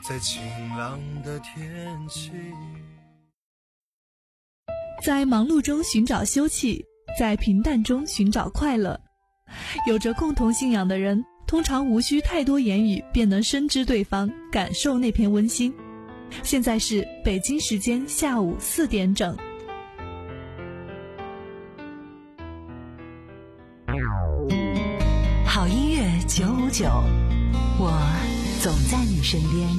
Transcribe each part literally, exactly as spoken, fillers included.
在晴朗的天气。 在忙碌中寻找休憩，在平淡中寻找快乐。有着共同信仰的人，通常无需太多言语便能深知对方，感受那片温馨。现在是北京时间下午四点整。 好音乐九五九，我总在你身边。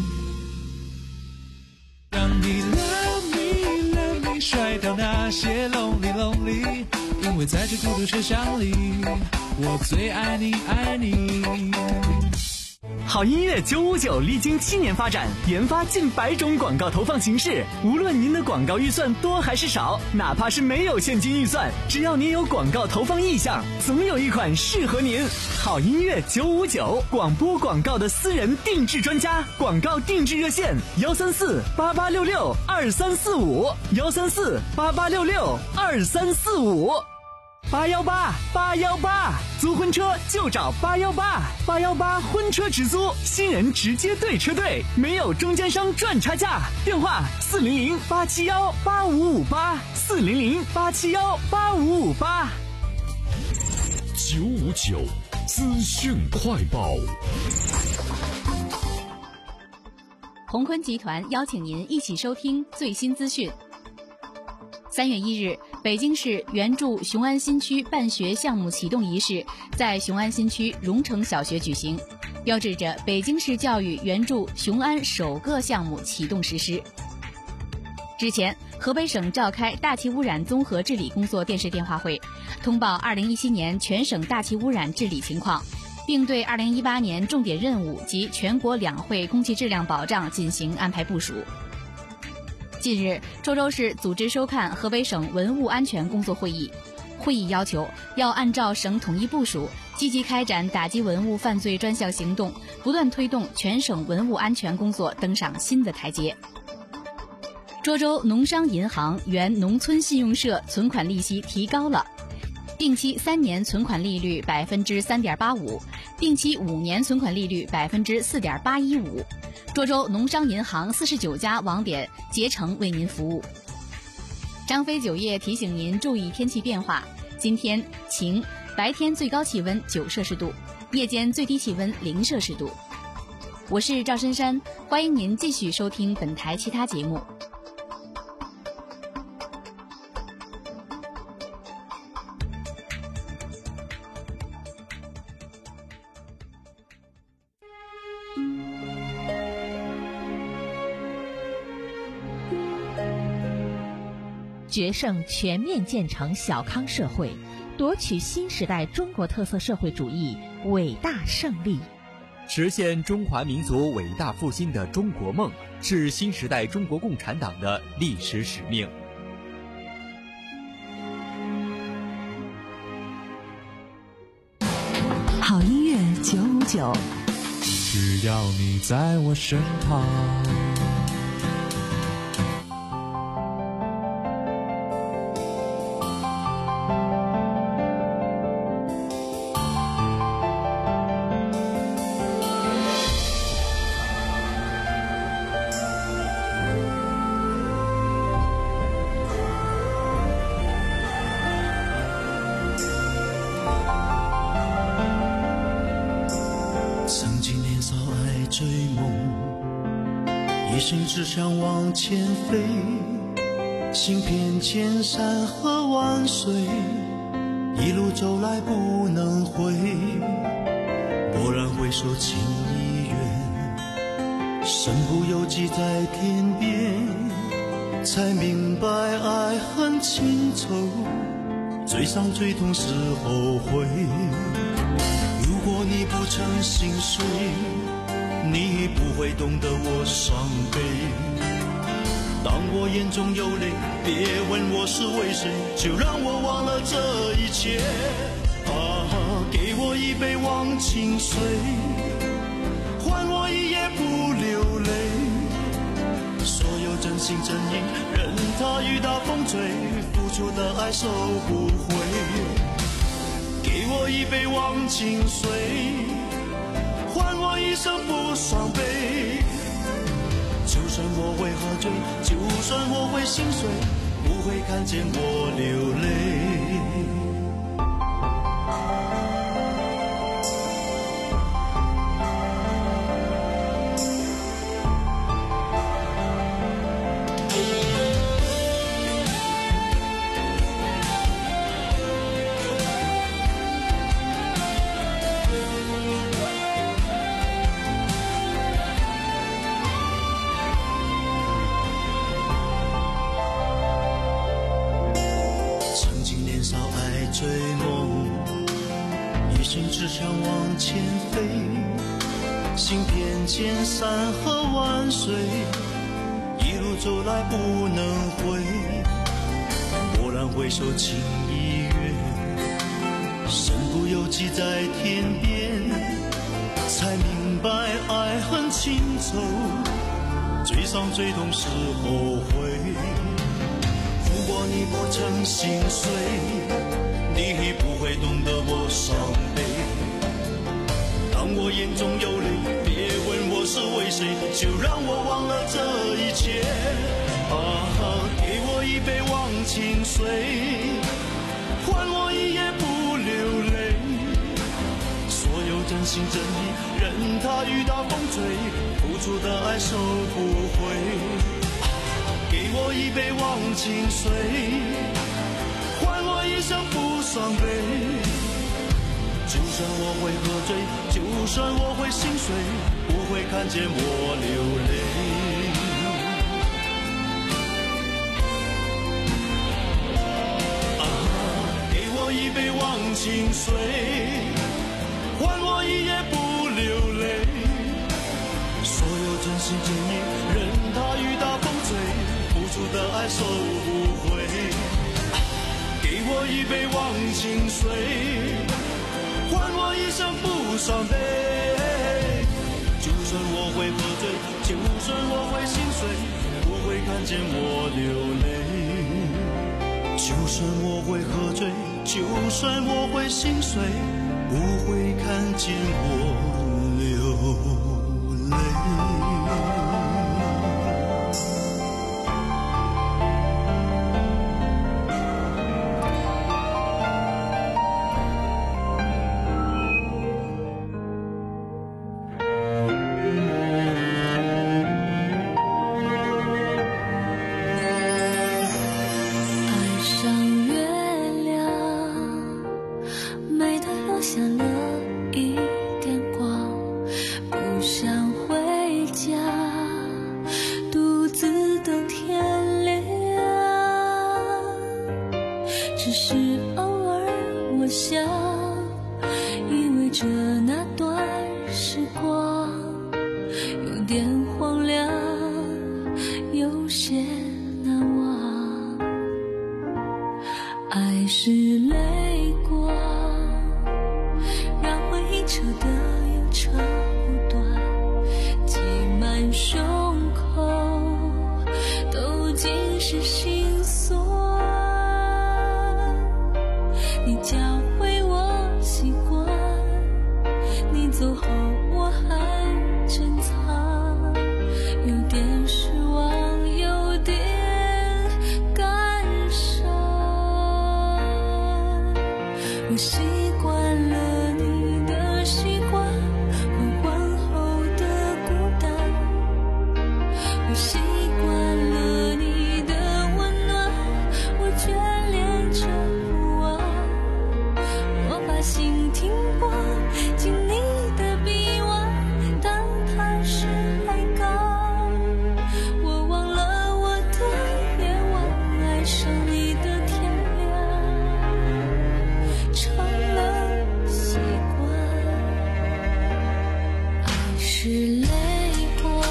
让你 love me love me 甩掉那些 lonely lonely， 因为在这孤独车厢里，我最爱你爱你。 好音乐九五九历经七年发展，研发近百种广告投放形式。无论您的广告预算多还是少，哪怕是没有现金预算，只要您有广告投放意向，总有一款适合您。好音乐九五九，广播广告的私人定制专家，广告定制热线幺三四八八六六二三四五幺三四八八六六二三四五。八幺八八幺八，租婚车就找八幺八八幺八婚车直租，新人直接对车队，没有中间商赚差价。电话四零零八七幺八五五八四零零八七幺八五五八。 九五九资讯快报。 鸿坤集团邀请您一起收听最新资讯。三月一日，北京市援助雄安新区办学项目启动仪式在雄安新区荣城小学举行，标志着北京市教育援助雄安首个项目启动实施。之前，河北省召开大气污染综合治理工作电视电话会，通报二零一七年全省大气污染治理情况，并对二零一八年重点任务及全国两会空气质量保障进行安排部署。近日，涿州市组织收看河北省文物安全工作会议。会议要求要按照省统一部署，积极开展打击文物犯罪专项行动，不断推动全省文物安全工作登上新的台阶。涿州农商银行原农村信用社存款利息提高了，定期三年存款利率百分之三点八五，定期五年存款利率百分之四点八一五。涿州农商银行四十九家网点竭诚为您服务。张飞酒业提醒您注意天气变化，今天晴，白天最高气温九摄氏度，夜间最低气温零摄氏度。我是赵珊珊，欢迎您继续收听本台其他节目。 决胜全面建成小康社会，夺取新时代中国特色社会主义伟大胜利， 实现中华民族伟大复兴的中国梦，是新时代中国共产党的历史使命。 好音乐九五九， 只要你在我身旁。 一心只想往前飞，行遍千山和万水，一路走来不能回。蓦然回首，情已远，身不由己在天边，才明白爱恨情仇，最伤最痛是后悔。如果你不曾心碎，你不会懂得我伤悲。当我眼中有泪，别问我是为谁，就让我忘了这一切。啊，给我一杯忘情水，换我一夜不流泪。所有真心真意，任它雨打风吹，付出的爱收不回。给我一杯忘情水，换我一生不伤悲。 算我会喝醉，就算我会心碎，不会看见我流泪。追梦，一心只想往前飞，行遍千山和万水，一路走来不能回。蓦然回首，情已远，身不由己在天边，才明白爱恨情仇，最伤最痛是后悔。如果你不曾心碎，你不会懂得我伤悲。当我眼中有泪，别问我是为谁，就让我忘了这一切。啊，给我一杯忘情水，换我一夜不流泪。所有真心真意，任它雨打风吹，付出的爱收不回。给我一杯忘情水，换我一生不伤悲。就算我会喝醉，就算我会心碎，不会看见我流泪。啊，给我一杯忘情水，换我一夜不流泪。所有真心真意，任它雨打风吹，付出的爱收不回。给我一杯忘情水，换我一生不伤悲。就算我会喝醉，就算我会心碎，不会看见我流泪。就算我会喝醉，就算我会心碎，不会看见我流泪。 只是偶尔我想意味着那段时光有点荒凉，有些难忘。爱是泪光，让回忆扯得又扯不断，挤满胸口都尽是心酸。你教会我习惯，你走后我还珍藏，有点失望，有点感伤。我习惯了你的习惯，黄昏后的孤单，我习惯了你的温暖，我眷恋着不忘。我把心停泊进你的臂弯，当它是海港，我忘了我的夜晚，爱上你的天亮，成了习惯。爱是泪光，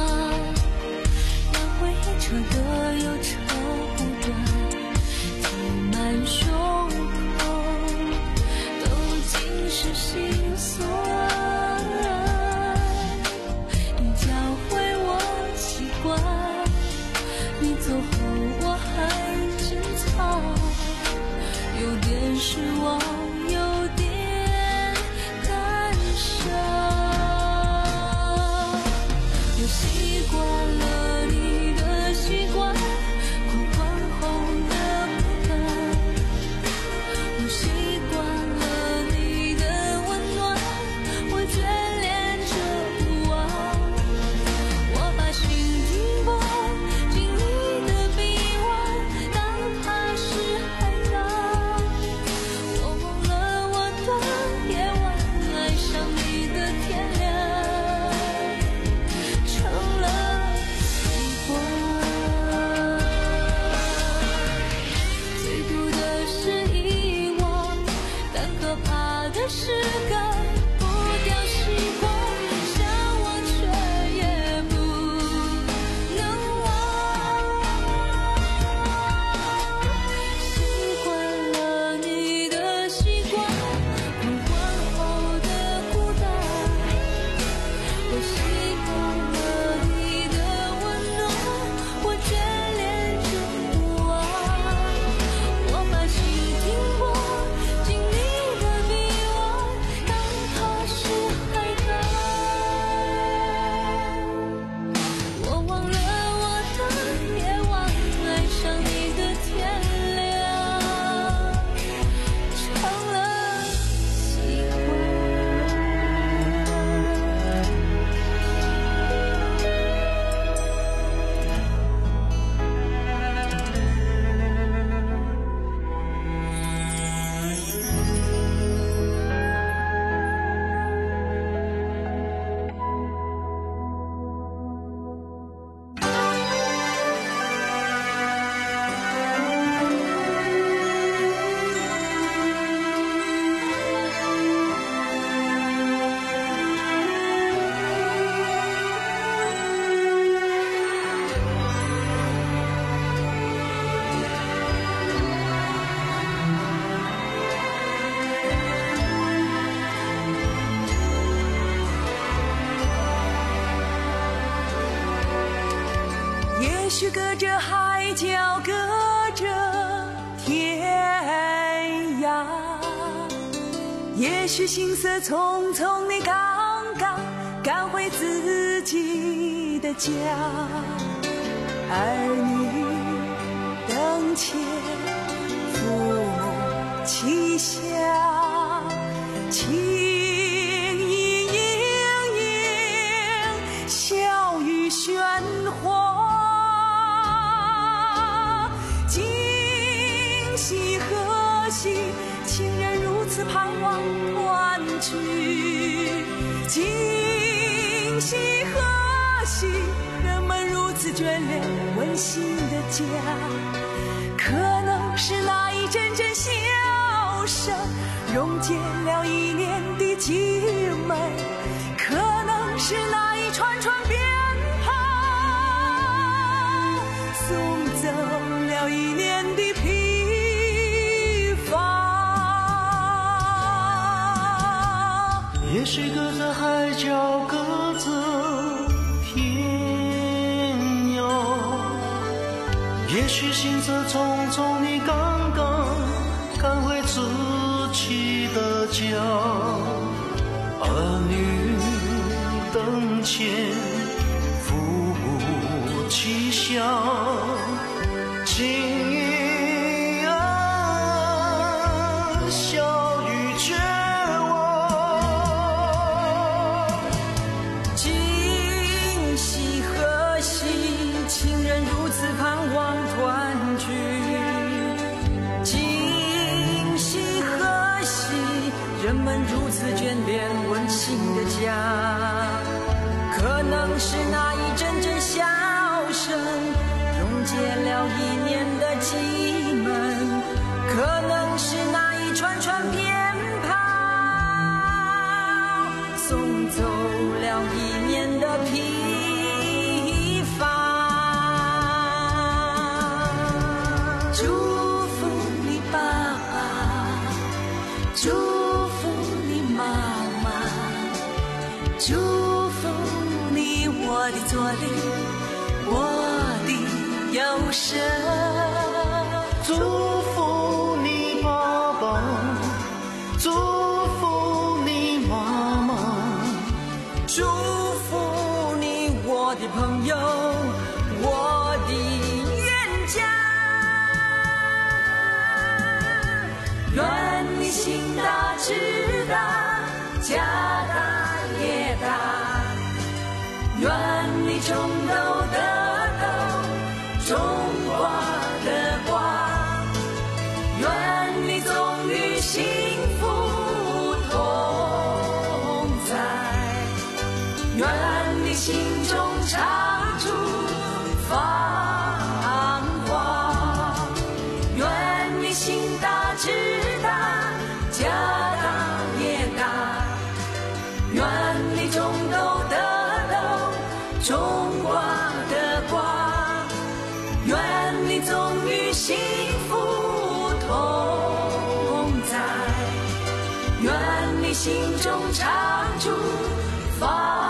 让回忆扯得又扯不断，挤满胸口是心酸。你教会我习惯，你走后我还珍藏，有点失望，有点感伤。 也许隔着海角，隔着天涯，也许行色匆匆，你刚刚赶回自己的家，儿女灯前，父母膝下，情意盈盈，笑语喧哗，今夕何夕，情人如此盼望团聚，今夕何夕，人们如此眷恋温馨的家，可能是那一阵阵笑声溶解了一年的寂闷，可能是那一串串鞭炮送走了一年的疲乏。 也许隔着海角，隔着天涯，也许行色匆匆，你刚刚赶回自己的家，儿女灯前，父母膝下，情意啊，笑语绝望， 今夕何夕，情人如此盼望团聚，今夕何夕，人们如此眷恋温馨的家，可能是那一阵阵笑声溶解了一年的寂闷，可能是那一串串鞭炮送走了一年的疲乏。祝福你爸爸，祝福你妈妈，祝福你我的左邻，我的右舍， 祝福你爸爸，祝福你妈妈， 祝福你我的朋友，我的冤家，愿你心大志大，家大业大，愿你种豆得豆，种瓜得瓜，愿你总与幸福同在，愿你心中常驻繁华，愿你心大志大，家大业大，愿你种豆得豆，种瓜得瓜，愿你总与幸福同在，愿你心中常驻繁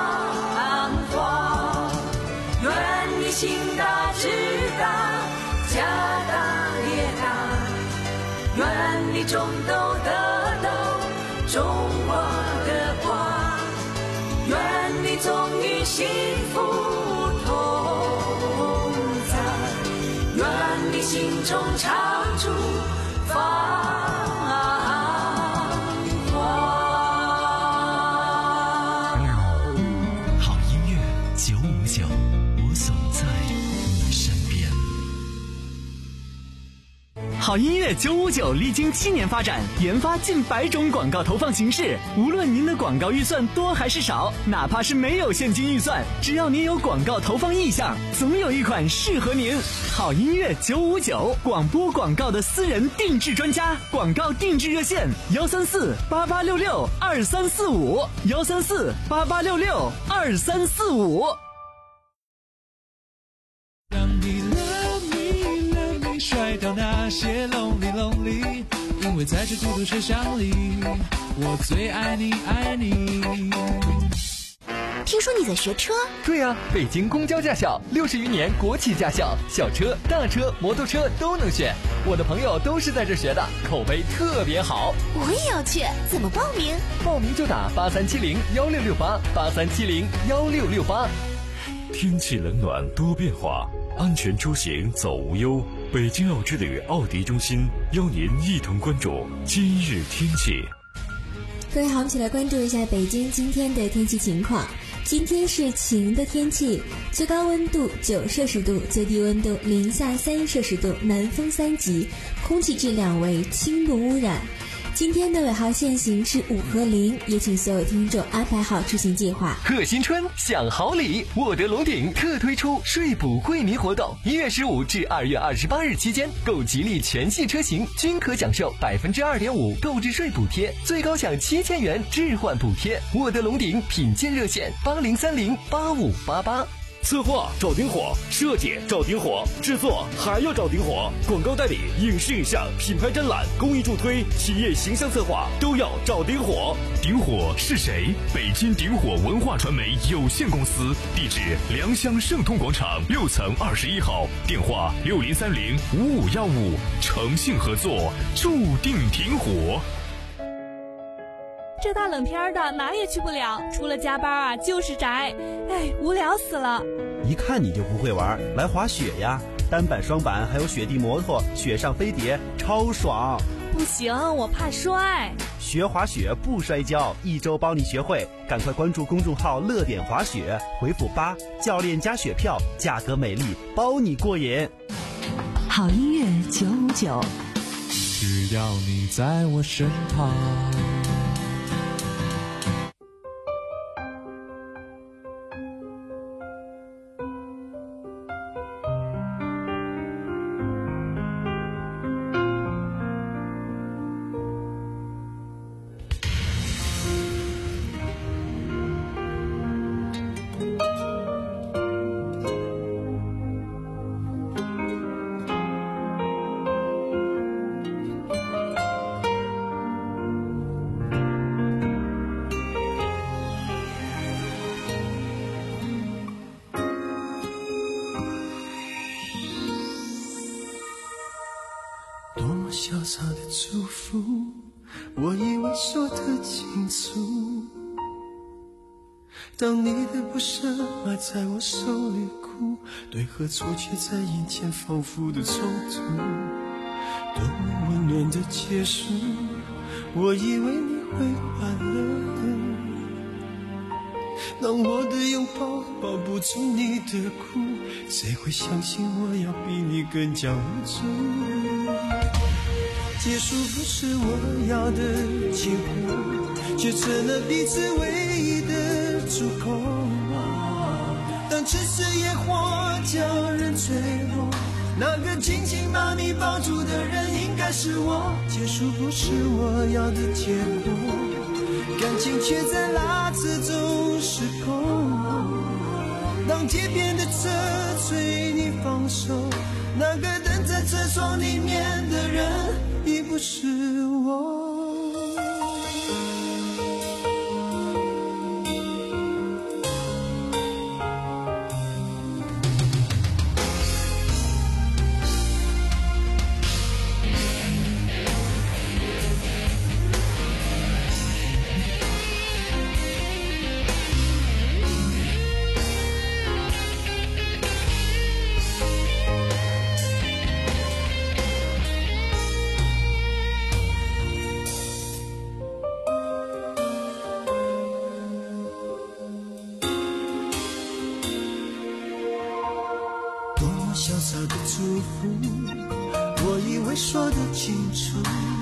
华，愿你心大志大，家大业大，愿你种豆得豆，种瓜得瓜，愿你总与幸福同在，愿你心中常驻繁华。 好音乐九五九，我总在你身边。 好音乐九五九历经七年发展，研发近百种广告投放形式。无论您的广告预算多还是少，哪怕是没有现金预算，只要您有广告投放意向，总有一款适合您。好音乐九五九，广播广告的私人定制专家，广告定制热线：幺三四八八六六二三四五，幺三四八八六六二三四五。 让你 love me love me 甩掉那些 lonely lonely， 因为在这孤独车厢里，我最爱你爱你。 听听说你在学车？ 对呀、啊，北京公交驾校，六十余年国企驾校，小车、大车、摩托车都能选。我的朋友都是在这学的，口碑特别好。 我也要去，怎么报名？ 报名就打八三七零幺六六八，八三七零幺六六八。 天气冷暖多变化，安全出行走无忧。北京奥之旅奥迪中心邀您一同关注今日天气。 各位好，我们一起来关注一下北京今天的天气情况。今天是晴的天气，最高温度九摄氏度，最低温度零下三摄氏度，南风三级，空气质量为轻度污染。今天的尾号限行是五和零，也请所有听众安排好出行计划。 贺新春，享好礼，沃德龙鼎特推出税补惠民活动，一月十五至二月二十八日期间，购吉利全系车型均可享受百分之二点五购置税补贴，最高享七千元置换补贴。沃德龙鼎品鉴热线八零三零八五八八。 策划找顶火，设计找顶火，制作还要找顶火，广告代理、影视影像、品牌展览、公益助推、企业形象策划都要找顶火。 顶火是谁？北京顶火文化传媒有限公司，地址良乡盛通广场六层二十一号，电话六零三零五五幺五，诚信合作，注定顶火。 这大冷天的哪也去不了，除了加班啊就是宅，哎，无聊死了。 一看你就不会玩，来滑雪呀，单板双板还有雪地摩托，雪上飞碟超爽。 不行，我怕摔。 学滑雪不摔跤，一周帮你学会，赶快关注公众号乐点滑雪，回复八，教练加雪票，价格美丽，包你过瘾。 好音乐九五九， 只要你在我身旁。 潇洒的祝福，我以为说得清楚，当你的不舍埋在我手里哭，对和错却在眼前反复的冲突，多么温暖的结束，我以为你会快乐，当我的拥抱抱不住你的哭，谁会相信我要比你更加无助。结束不是我要的结果，却成了彼此唯一的出口。当城市野火将人坠落，那个紧紧把你抱住的人应该是我。结束不是我要的结果，感情却在拉扯中失控。当街边的车催你放手，那个等在车窗里面的人已不是我。潇洒的祝福，我以为说得清楚，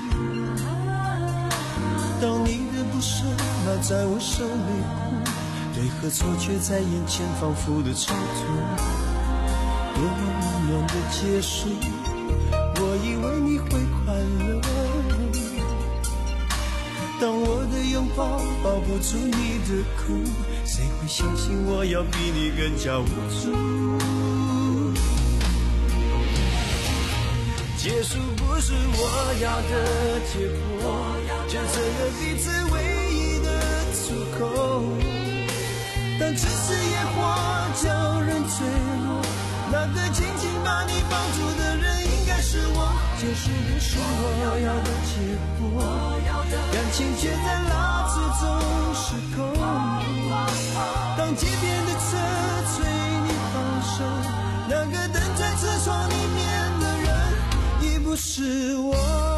当你的不舍埋在我手里哭，对和错却在眼前反复的冲突，多么温暖的结束，我以为你会快乐，当我的拥抱抱不住你的哭，谁会相信我要比你更加无助。结束不是我要的结果，却成了彼此唯一的出口。当城结束不是我要的结果，感情却在拉扯中失控。当街边的车催你放手，那个等在车窗里面的人已不是我。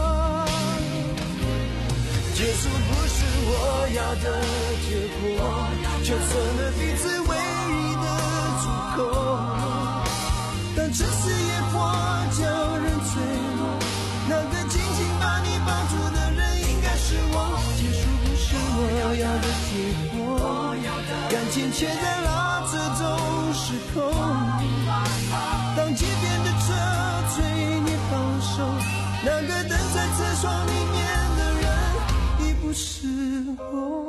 结束不是我要的结果，却成了彼此唯一的出口。当城市野火叫人坠落，那个紧紧把你抱住的人应该是我。结束不是我要的结果，感情却在拉扯中失控。当街边的车催你放手，那个等在车窗里面的人已不是我。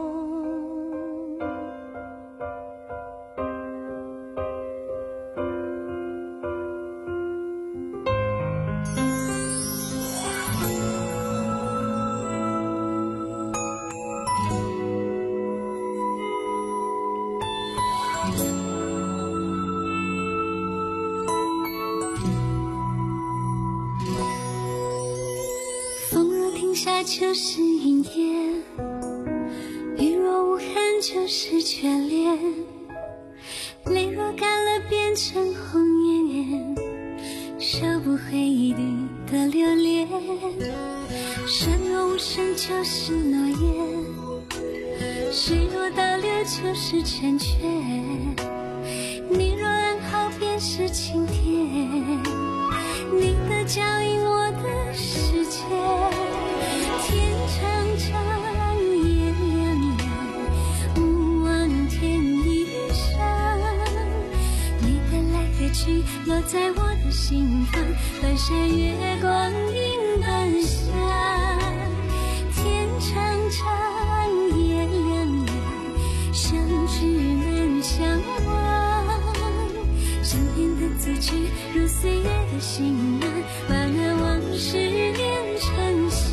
就是云烟，雨若无痕就是眷恋，泪若干了变成红颜，收不回一滴的留恋。生若无声就是诺言，水若倒流就是成全，你若安好便是晴天，你的脚印我的世界。天长长，夜凉凉，无望天一上。你的来的去，落在我的心房，翻山越光阴般香。天长长，夜凉凉，相知难相忘。身边的字句，如岁月的行囊，把那往事连成香。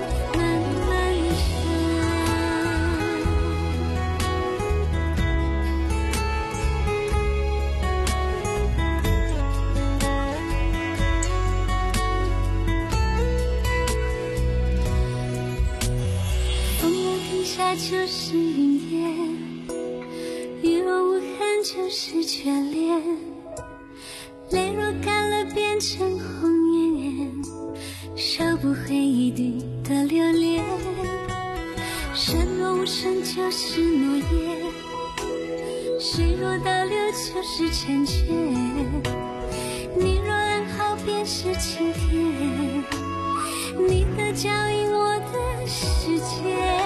就是云烟，雨若无痕就是眷恋，泪若干了变成红颜，收不回一滴的留恋。生若无声就是诺言，水若倒流就是成全，你若安好便是晴天，你的脚印我的世界。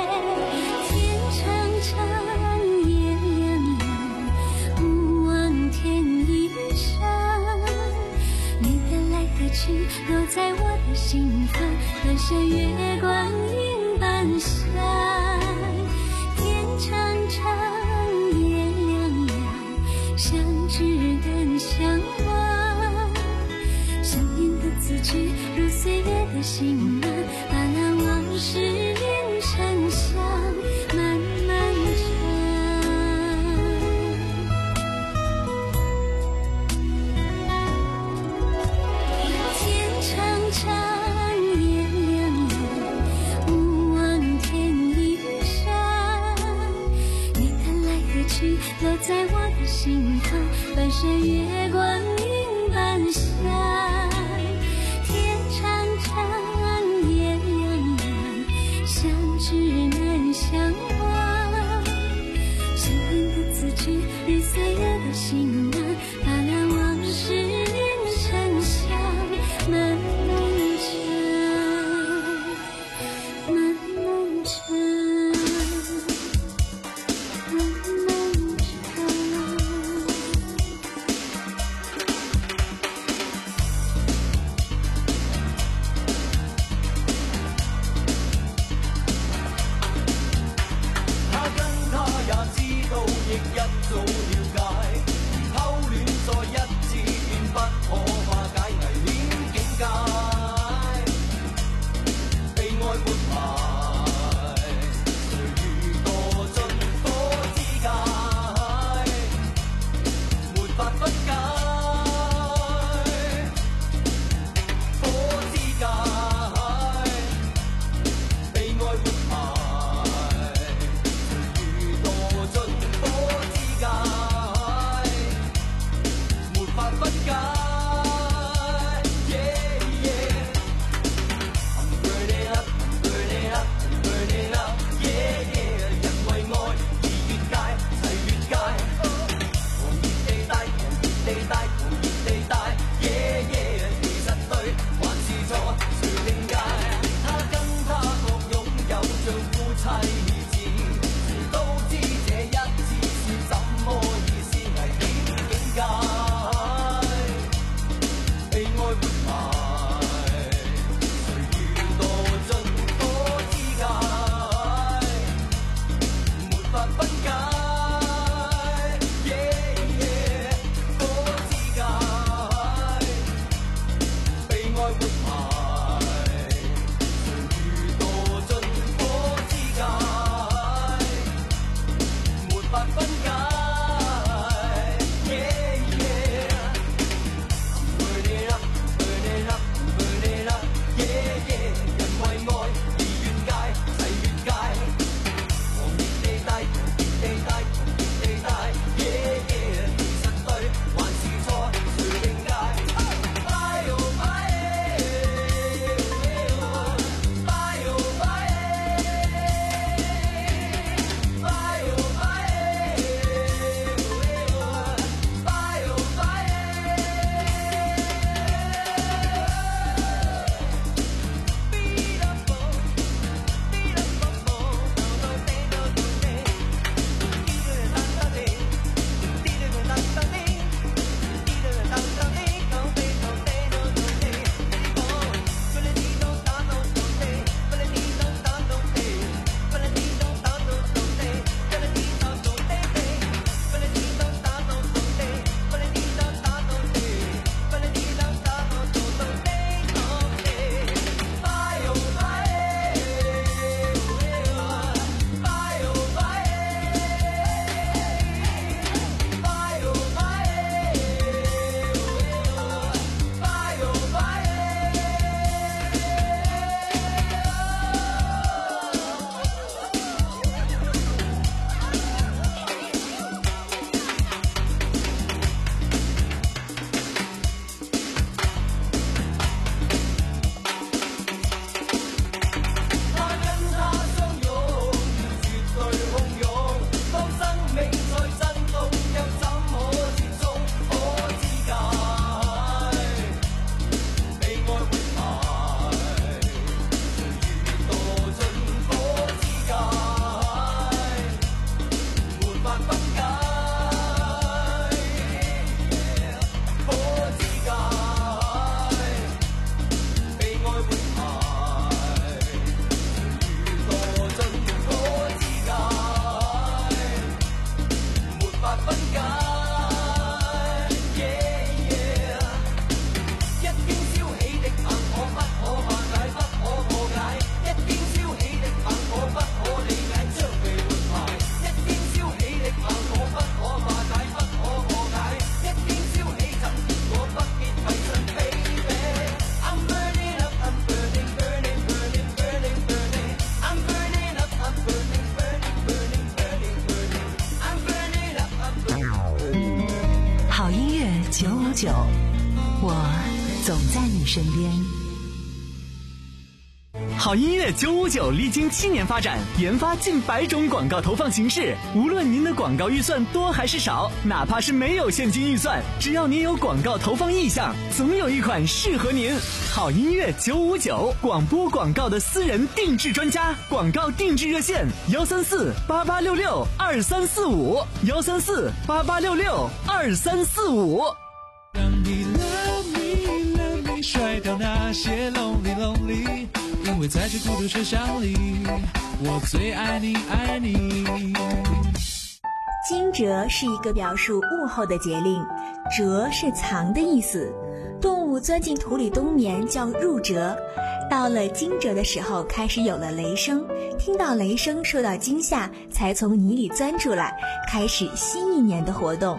夜凉凉，无望天一上。你的来的去，落在我的心房，翻山越光阴般香。天长长，夜凉凉，相知难相忘。相念的字句，如岁月的行囊，把那往事连成香。慢慢落在我的心房，翻山越光阴般香。天长长，夜凉凉，相知难相忘。相念的字句，日岁月的行囊，把那往事连成香。漫漫长，漫漫长。 亦一早了解，偷戀在九，我总在你身边。 好音乐九五九历经七年发展，研发近百种广告投放形式。无论您的广告预算多还是少，哪怕是没有现金预算，只要您有广告投放意向，总有一款适合您。好音乐九五九，广播广告的私人定制专家，广告定制热线：幺三四八八六六二三四五，幺三四八八六六二三四五。 让你 love me love me 甩掉那些 lonely lonely， 因为在这孤独车厢里，我最爱你爱你。 惊蛰是一个表述物候的节令，蛰是藏的意思。动物钻进土里冬眠叫入蛰，到了惊蛰的时候开始有了雷声，听到雷声受到惊吓，才从泥里钻出来，开始新一年的活动。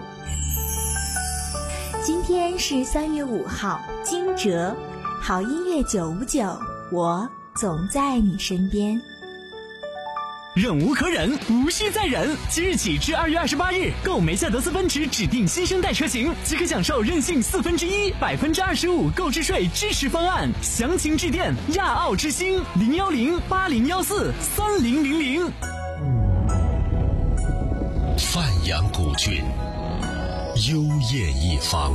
今天是三月五号，惊蛰。好音乐九五九，我总在你身边。 忍无可忍，无需再忍。即日起至二月二十八日，购梅赛德斯奔驰指定新生代车型，即可享受任性四分之一、百分之二十五购置税支持方案。详情致电亚奥之星零幺零八零幺四三零零零。 范阳古郡，幽艳一方，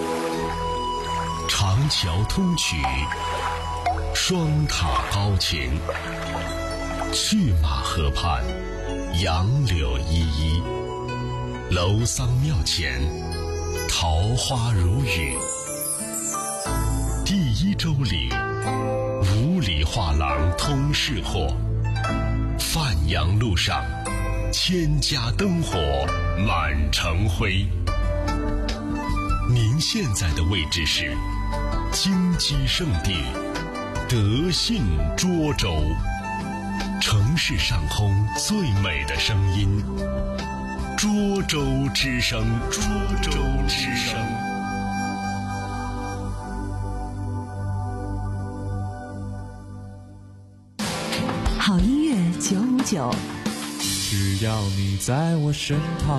长桥通衢，双塔高擎。去马河畔，杨柳依依，楼桑庙前，桃花如雨。第一周里，五里画廊通市货。范阳路上，千家灯火满城辉。您现在的位置是金鸡圣地，德信涿州。城市上空最美的声音， 涿州之声，涿州之声。 好音乐九五九， 只要你在我身旁。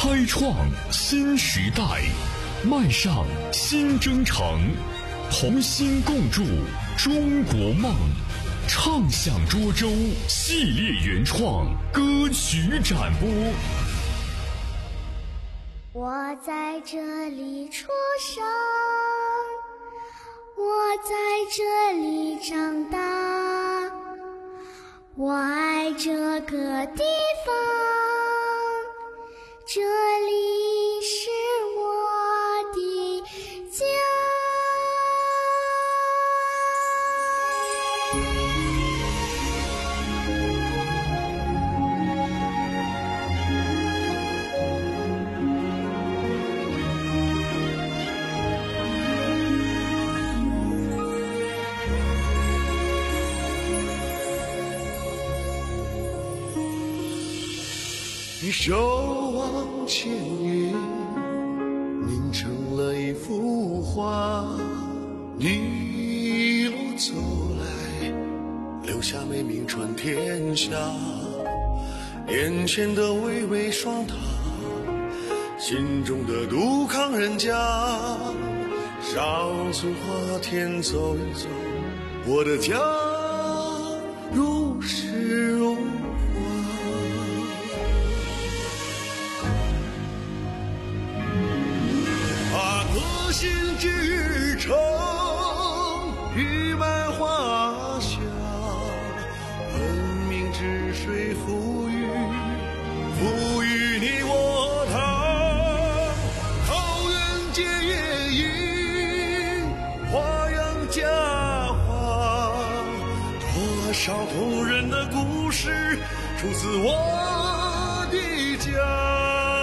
开创新时代，迈上新征程，同心共筑中国梦。畅享涿州系列原创歌曲展播。 我在这里出生，我在这里长大，我爱这个地方，这里是我的家。 你手往前移，凝成了一幅画。你一路走来，留下美名传天下。眼前的巍巍双塔，心中的杜康人家。上村花田走一走，我的家如诗如核心之城，誉满华夏，文明之水赋予，赋予你我他。桃源结夜莺，花样佳话，多少动人的故事出自我的家。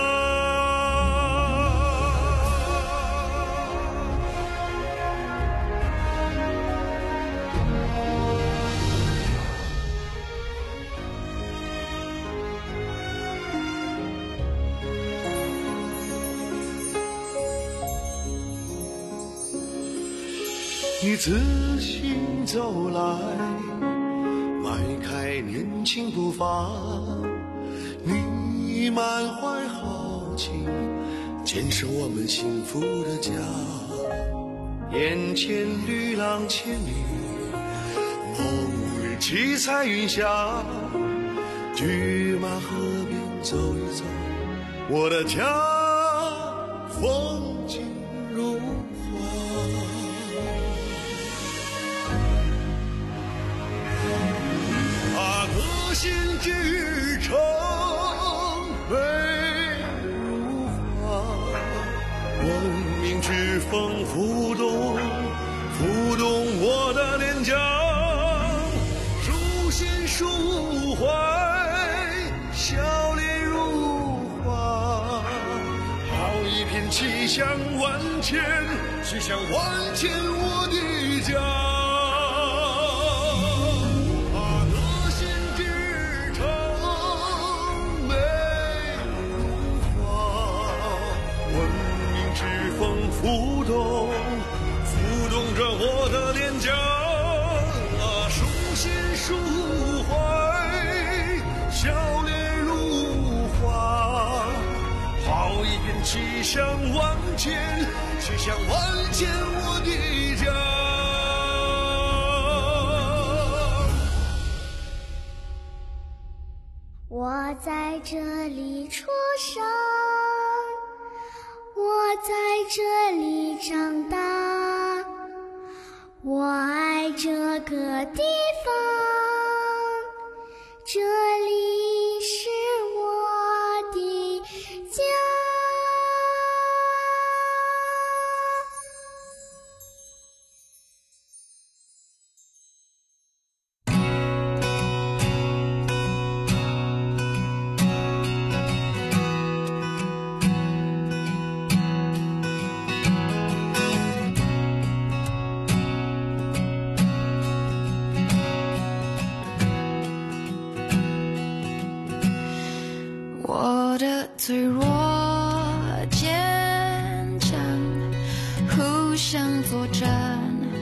你自行走来，迈开年轻步伐，你满怀豪情，坚守我们幸福的家。眼前绿浪千里，梦里七彩云霞，驹马河边走一走，我的家风景如核心之城，美如画，文明之风浮动，浮动我的脸颊。书信抒怀，笑脸如花，好一片气象万千，气象万千我的家。浮动，浮动着我的脸颊，啊，书信抒怀，笑脸如花，好一片气象万千，气象万千我的家。 我在这里出生，我在这里长大，我爱这个地方，这里是我的家。 我的脆弱坚强，互相作战，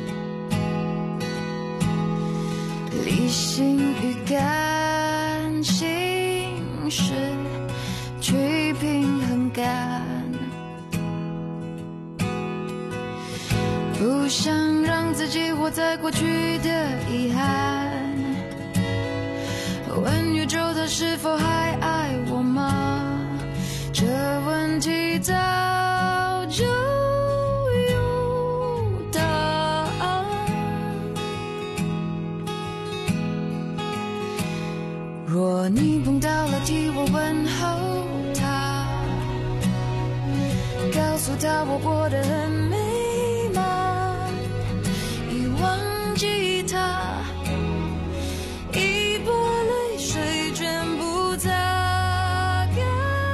理性与感性是去平衡感在过去的遗憾。问宇宙它是否还爱我吗？这问题早就有答案。若你碰到了替我问候他，告诉他我过得很美满，已忘记他，已把泪水全部擦干。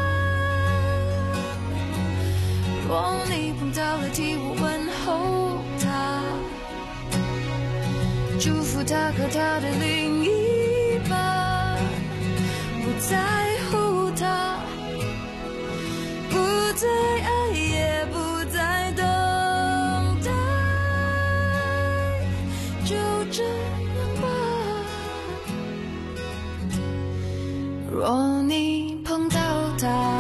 若你碰到了替我问候他，祝福他和他的另一半，不在乎他，不再爱也不再等待，就这样吧。若你碰到他，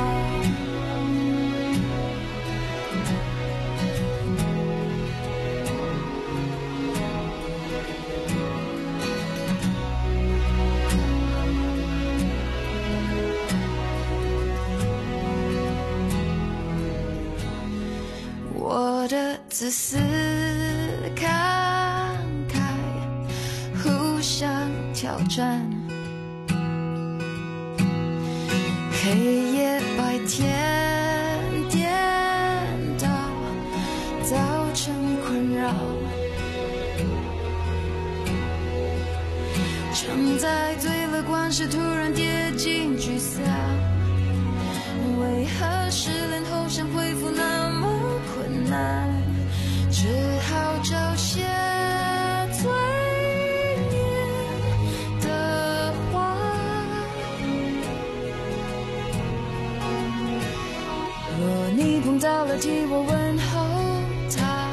我的自私慷慨，互相挑战，黑夜白天颠倒，造成困扰，常在最乐观时突然跌进沮丧，为何失恋后想恢复那么困难，只好找些催眠的话。若你碰到了替我问候他，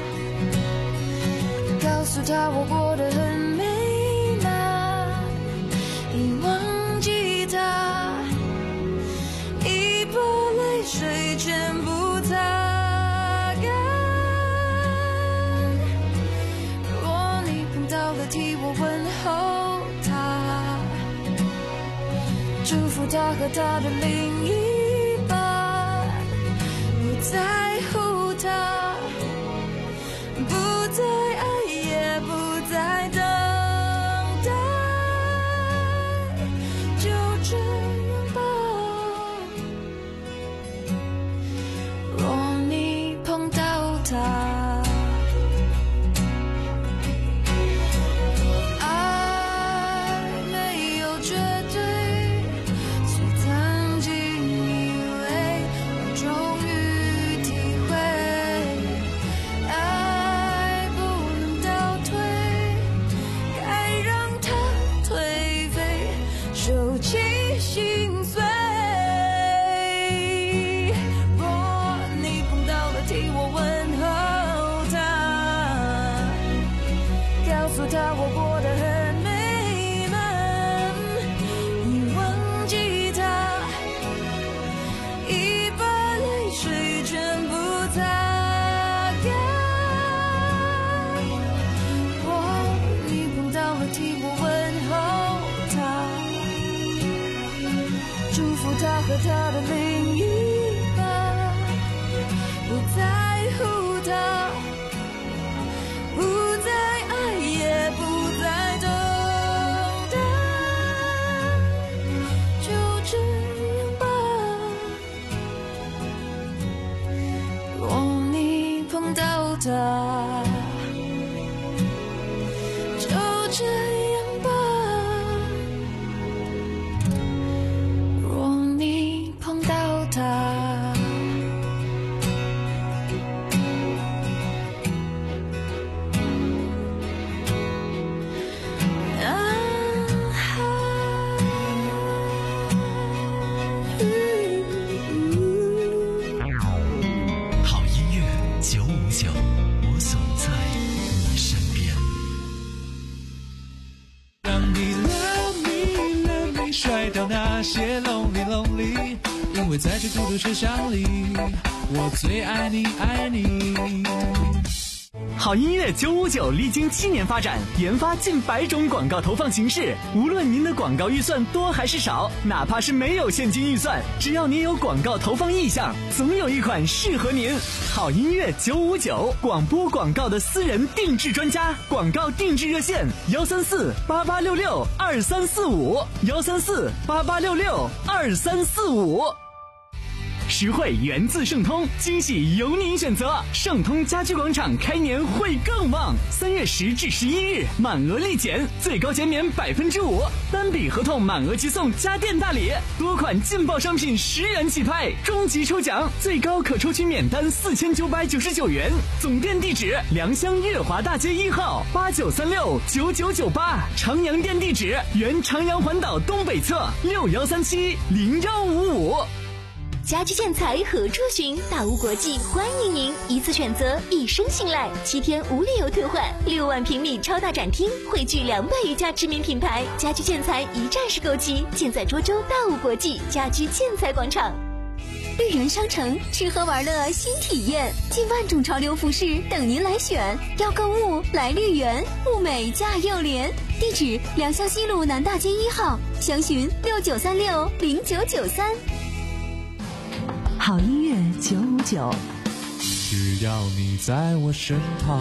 告诉他我过得很美满，已忘记他，已把泪水全部擦干。若你碰到了替我问候他，祝福他和他的另一半，不在乎他，不再爱也不再等待，就这样吧。若你碰到他，爱没有绝对，虽曾经以为我终于体会，爱不能倒退，该让它颓废，收起心碎。若你碰到了替我问候他，告诉他我过得很美满，已忘记他，已把泪水全部擦干。若你碰到了替我问候他，祝福他和他的另一半，不在乎他，不再爱也不再等待，就这样吧。若你碰到他，就这样吧。若你碰到他， 好音乐九五九，我总在你身边。 让你 love me love me 甩掉那些 lonely lonely， 因为在这孤独车厢里，我最爱你爱你。 好音乐九五九历经七年发展，研发近百种广告投放形式。无论您的广告预算多还是少，哪怕是没有现金预算，只要您有广告投放意向，总有一款适合您。好音乐九五九，广播广告的私人定制专家，广告定制热线：幺三四八八六六二三四五，幺三四八八六六二三四五。实惠源自盛通，惊喜由您选择。盛通家居广场开年会更旺，三月十至十一日满额立减，最高减免百分之五，单笔合同满额即送家电大礼，多款劲爆商品十元起拍，终极抽奖最高可抽取免单四千九百九十九元。总店地址：良乡悦华大街一号八九三六九九九八，长阳店地址：原长阳环岛东北侧六幺三七零幺五五。 家居建材何处寻？大屋国际欢迎您，一次选择，一生信赖，七天无理由退换，六万平米超大展厅，汇聚两百余家知名品牌，家居建材一站式购齐，建在涿州大屋国际家居建材广场。绿园商城，吃喝玩乐新体验，近万种潮流服饰等您来选。要购物来绿园，物美价又廉。地址：良乡西路南大街一号，详询六九三六零九九三。 好音乐九五九， 只要你在我身旁。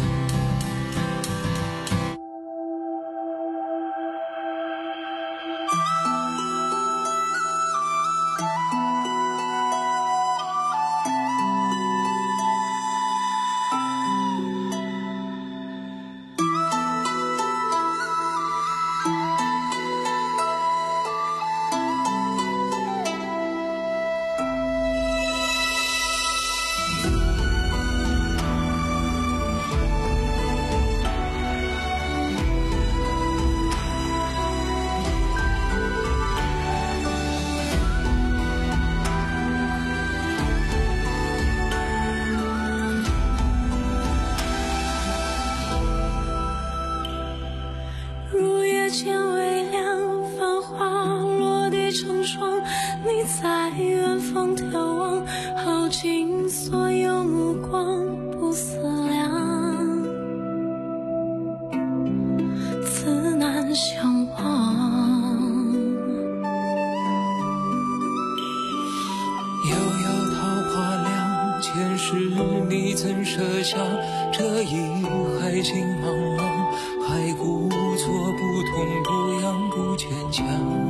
你曾设下这一海情茫茫，还故作不痛不痒不坚强，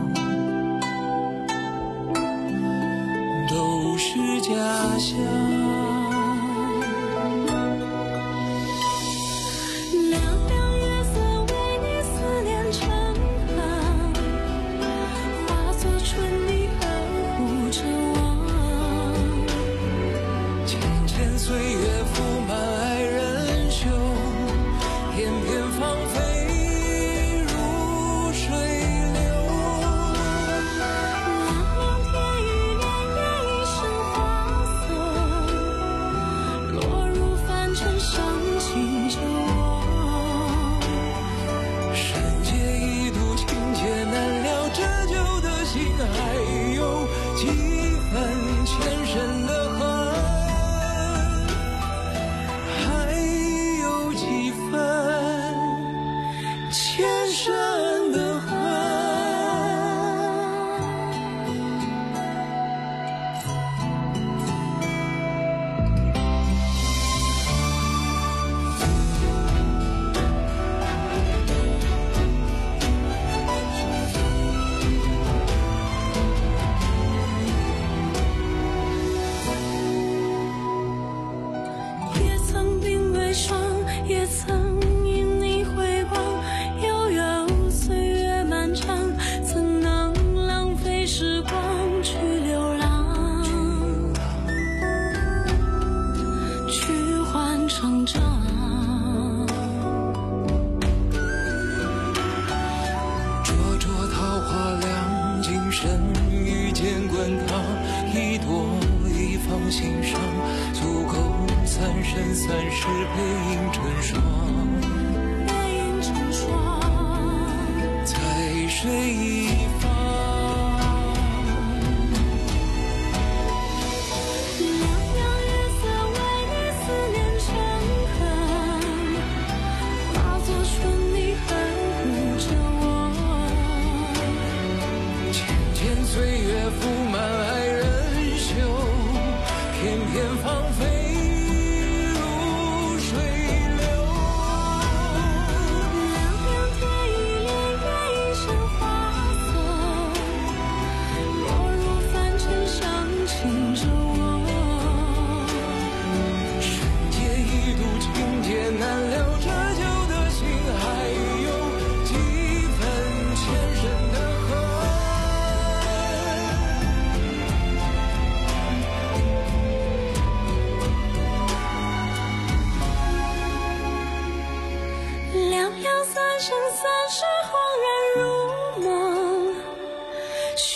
都是假象。岁月覆满爱人袖，片片芳菲如水流。 茫茫天与莲叶一身花色，落入凡尘伤情着我。 世界一度情劫难料，这旧的心还有几分前生的恨。前生的恨。 也曾并悲伤，也曾成长， 灼灼桃花凉，今生遇见滚烫，一朵一放心上，足够三生三世背影成双， 背影成双， 在水一方。 凉凉月色为你思念成河，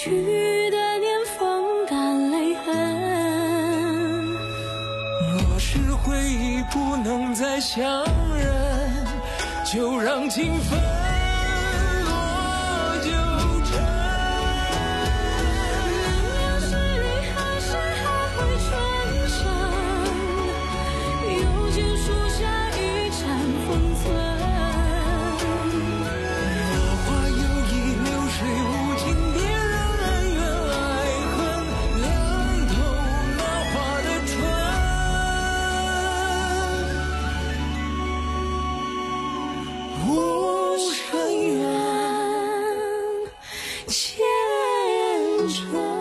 去的年风干泪痕。 若是回忆不能再相认，就让情分落九尘。 明是你还是还会转身，又见树下一盏封存。 落花有意，流水无情，别让恩怨爱恨凉透那花的唇。无深渊前尘。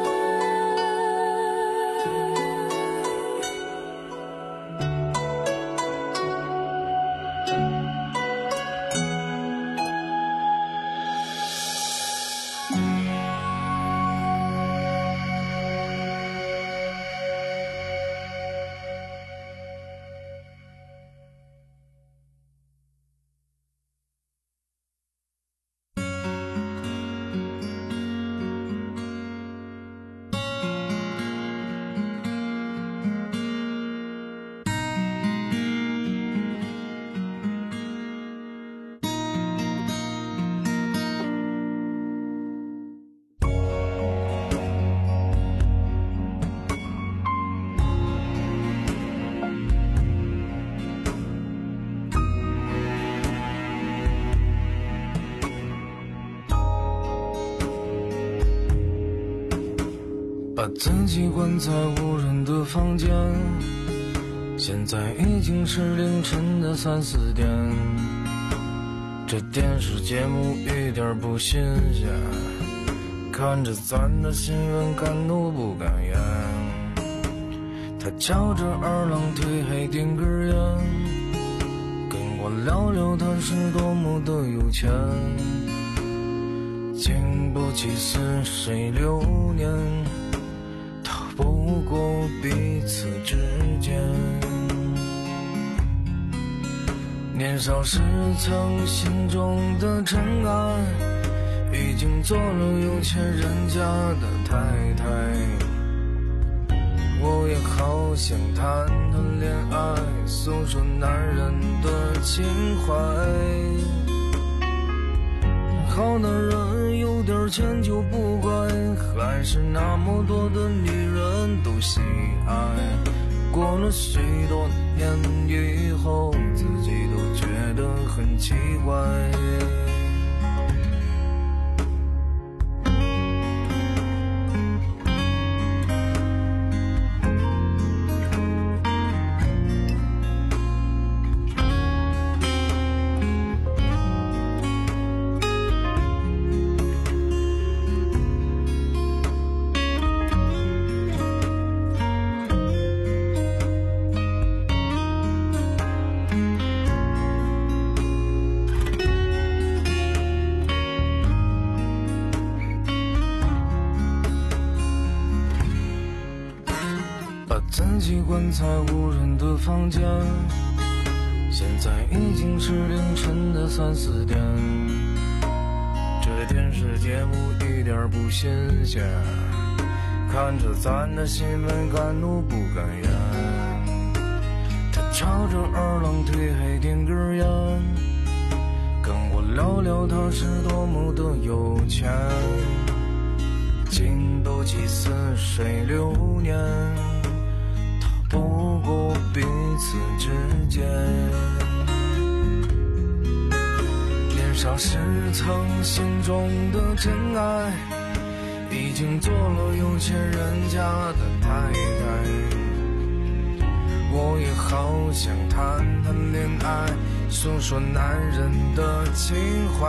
把自己关在无人的房间，现在已经是凌晨的三四点。这电视节目一点不新鲜，看着咱的新闻敢怒不敢言。他翘着二郎腿还点根烟，跟我聊聊他是多么的有钱。经不起似水流年，不过彼此之间。年少时曾心中的尘埃，已经做了有钱人家的太太。我也好想谈谈恋爱，诉说男人的情怀。好男人有点钱就不乖，还是那么多的女人都喜爱。过了许多年以后，自己都觉得很奇怪。自己关在无人的房间，现在已经是凌晨的三四点。这电视节目一点不新鲜，看着咱的新闻敢怒不敢言。他翘着二郎腿还点根烟，跟我聊聊他是多么的有钱。经不起似水流年，不过彼此之间。年少时曾心中的真爱，已经做了有钱人家的太太。我也好想谈谈恋爱，诉说男人的情怀。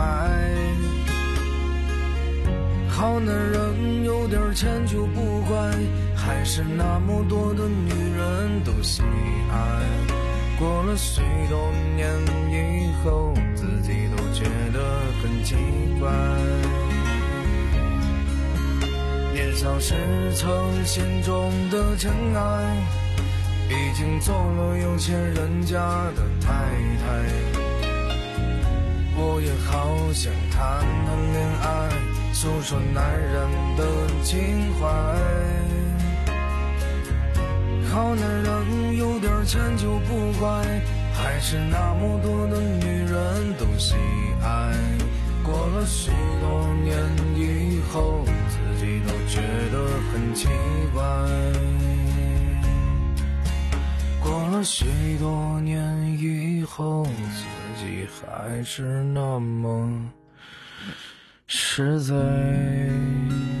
好男人有点钱就不乖，还是那么多的女人都喜爱。过了许多年以后，自己都觉得很奇怪。年少时曾心中的真爱，已经做了有钱人家的太太。我也好想谈谈恋爱， 诉说男人的情怀。好男人有点钱就不怪，还是那么多的女人都喜爱。过了许多年以后，自己都觉得很奇怪。过了许多年以后，自己还是那么实在。